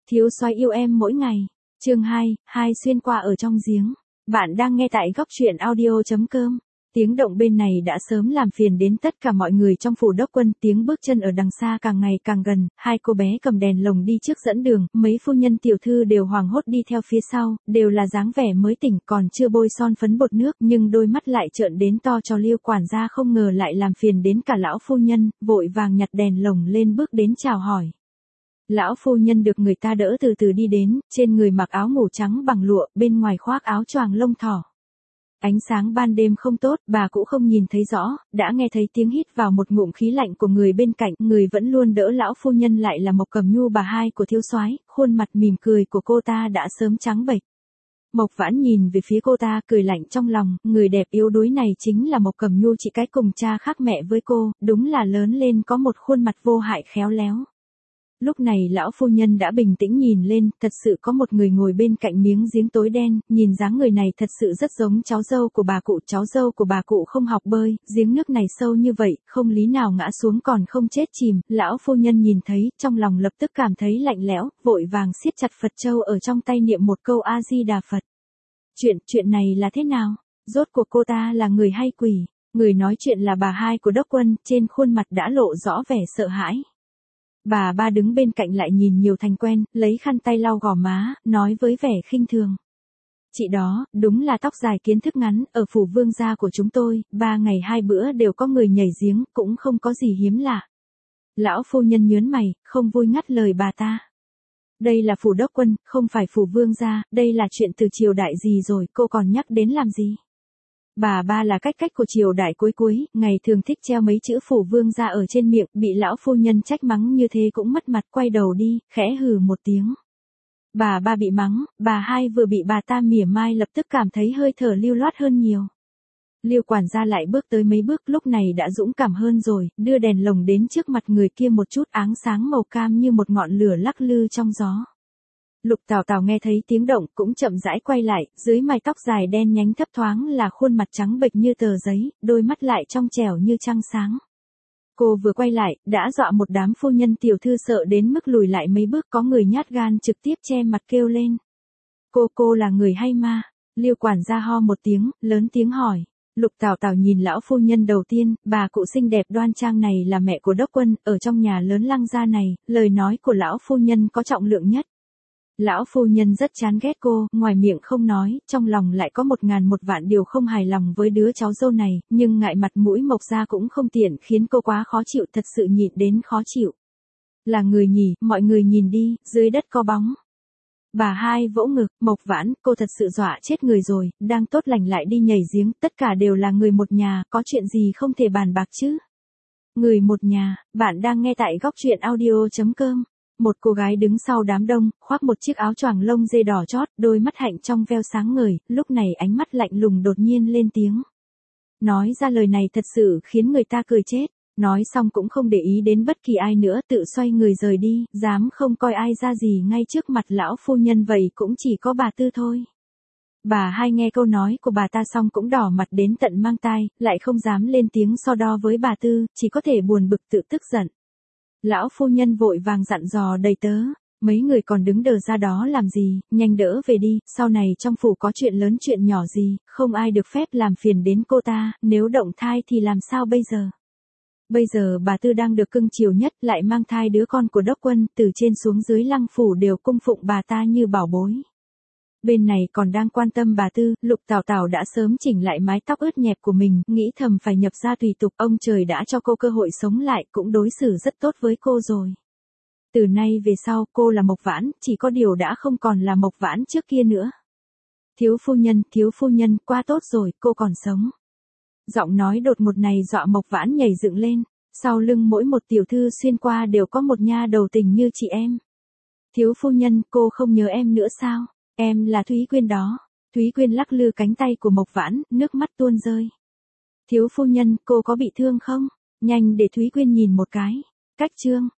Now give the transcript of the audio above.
Thiếu soái yêu em mỗi ngày. Chương 2, xuyên qua ở trong giếng. Bạn đang nghe tại góc truyện audio.com. Tiếng động bên này đã sớm làm phiền đến tất cả mọi người trong phủ đốc quân, tiếng bước chân ở đằng xa càng ngày càng gần, hai cô bé cầm đèn lồng đi trước dẫn đường, mấy phu nhân tiểu thư đều hoảng hốt đi theo phía sau, đều là dáng vẻ mới tỉnh còn chưa bôi son phấn bột nước nhưng đôi mắt lại trợn đến to cho Liêu quản gia không ngờ lại làm phiền đến cả lão phu nhân, vội vàng nhặt đèn lồng lên bước đến chào hỏi. Lão phu nhân được người ta đỡ từ từ đi đến, trên người mặc áo ngủ trắng bằng lụa, bên ngoài khoác áo choàng lông thỏ. Ánh sáng ban đêm không tốt, bà cũng không nhìn thấy rõ, đã nghe thấy tiếng hít vào một ngụm khí lạnh của người bên cạnh, người vẫn luôn đỡ lão phu nhân lại là Mộc Cẩm Nhu bà hai của thiếu soái, khuôn mặt mỉm cười của cô ta đã sớm trắng bệch. Mộc Vãn nhìn về phía cô ta cười lạnh trong lòng, người đẹp yếu đuối này chính là Mộc Cẩm Nhu chị cái cùng cha khác mẹ với cô, đúng là lớn lên có một khuôn mặt vô hại khéo léo. Lúc này lão phu nhân đã bình tĩnh nhìn lên, thật sự có một người ngồi bên cạnh miếng giếng tối đen, nhìn dáng người này thật sự rất giống cháu dâu của bà cụ. Cháu dâu của bà cụ không học bơi, giếng nước này sâu như vậy, không lý nào ngã xuống còn không chết chìm. Lão phu nhân nhìn thấy, trong lòng lập tức cảm thấy lạnh lẽo, vội vàng siết chặt Phật châu ở trong tay niệm một câu A Di Đà Phật. Chuyện này là thế nào? Rốt cuộc cô ta là người hay quỷ? Người nói chuyện là bà hai của đốc quân, trên khuôn mặt đã lộ rõ vẻ sợ hãi. Bà ba đứng bên cạnh lại nhìn nhiều thành quen, lấy khăn tay lau gò má, nói với vẻ khinh thường. Chị đó, đúng là tóc dài kiến thức ngắn, ở phủ vương gia của chúng tôi, 3 ngày 2 bữa đều có người nhảy giếng, cũng không có gì hiếm lạ. Lão phu nhân nhớn mày, không vui ngắt lời bà ta. Đây là phủ đốc quân, không phải phủ vương gia, đây là chuyện từ triều đại gì rồi, cô còn nhắc đến làm gì? Bà ba là cách của triều đại cuối, ngày thường thích treo mấy chữ phủ vương gia ở trên miệng, bị lão phu nhân trách mắng như thế cũng mất mặt, quay đầu đi, khẽ hừ một tiếng. Bà ba bị mắng, bà hai vừa bị bà ta mỉa mai lập tức cảm thấy hơi thở lưu loát hơn nhiều. Liêu quản gia lại bước tới mấy bước, lúc này đã dũng cảm hơn rồi, đưa đèn lồng đến trước mặt người kia một chút, áng sáng màu cam như một ngọn lửa lắc lư trong gió. Lục Tào Tào nghe thấy tiếng động cũng chậm rãi quay lại, dưới mái tóc dài đen nhánh thấp thoáng là khuôn mặt trắng bệch như tờ giấy, đôi mắt lại trong trẻo như trăng sáng. Cô vừa quay lại, đã dọa một đám phu nhân tiểu thư sợ đến mức lùi lại mấy bước, có người nhát gan trực tiếp che mặt kêu lên. Cô là người hay ma? Liêu quản gia ho một tiếng, lớn tiếng hỏi. Lục Tào Tào nhìn lão phu nhân đầu tiên, bà cụ xinh đẹp đoan trang này là mẹ của đốc quân, ở trong nhà lớn Lăng gia này, lời nói của lão phu nhân có trọng lượng nhất. Lão phu nhân rất chán ghét cô, ngoài miệng không nói, trong lòng lại có 1000 điều không hài lòng với đứa cháu dâu này, nhưng ngại mặt mũi Mộc gia cũng không tiện, khiến cô quá khó chịu, thật sự nhịn đến khó chịu. Là người nhỉ, mọi người nhìn đi, dưới đất có bóng. Bà hai vỗ ngực, Mộc Vãn, cô thật sự dọa chết người rồi, đang tốt lành lại đi nhảy giếng, tất cả đều là người một nhà, có chuyện gì không thể bàn bạc chứ? Người một nhà, bạn đang nghe tại góc truyện audio.com. Một cô gái đứng sau đám đông, khoác một chiếc áo choàng lông dê đỏ chót, đôi mắt hạnh trong veo sáng ngời, lúc này ánh mắt lạnh lùng đột nhiên lên tiếng. Nói ra lời này thật sự khiến người ta cười chết, nói xong cũng không để ý đến bất kỳ ai nữa, tự xoay người rời đi, dám không coi ai ra gì ngay trước mặt lão phu nhân, vậy cũng chỉ có bà Tư thôi. Bà hai nghe câu nói của bà ta xong cũng đỏ mặt đến tận mang tai, lại không dám lên tiếng so đo với bà Tư, chỉ có thể buồn bực tự tức giận. Lão phu nhân vội vàng dặn dò đầy tớ, mấy người còn đứng đờ ra đó làm gì, nhanh đỡ về đi, sau này trong phủ có chuyện lớn chuyện nhỏ gì, không ai được phép làm phiền đến cô ta, nếu động thai thì làm sao bây giờ? Bây giờ bà Tư đang được cưng chiều nhất, lại mang thai đứa con của đốc quân, từ trên xuống dưới Lăng phủ đều cung phụng bà ta như bảo bối. Bên này còn đang quan tâm bà Tư, Lục Tào Tào đã sớm chỉnh lại mái tóc ướt nhẹp của mình, nghĩ thầm phải nhập gia tùy tục, ông trời đã cho cô cơ hội sống lại, cũng đối xử rất tốt với cô rồi. Từ nay về sau, cô là Mộc Vãn, chỉ có điều đã không còn là Mộc Vãn trước kia nữa. Thiếu phu nhân, qua tốt rồi, cô còn sống. Giọng nói đột ngột này dọa Mộc Vãn nhảy dựng lên, sau lưng mỗi một tiểu thư xuyên qua đều có một nha đầu tình như chị em. Thiếu phu nhân, cô không nhớ em nữa sao? Em là Thúy Quyên đó. Thúy Quyên lắc lư cánh tay của Mộc Vãn, nước mắt tuôn rơi. Thiếu phu nhân, cô có bị thương không? Nhanh để Thúy Quyên nhìn một cái. Cách chương.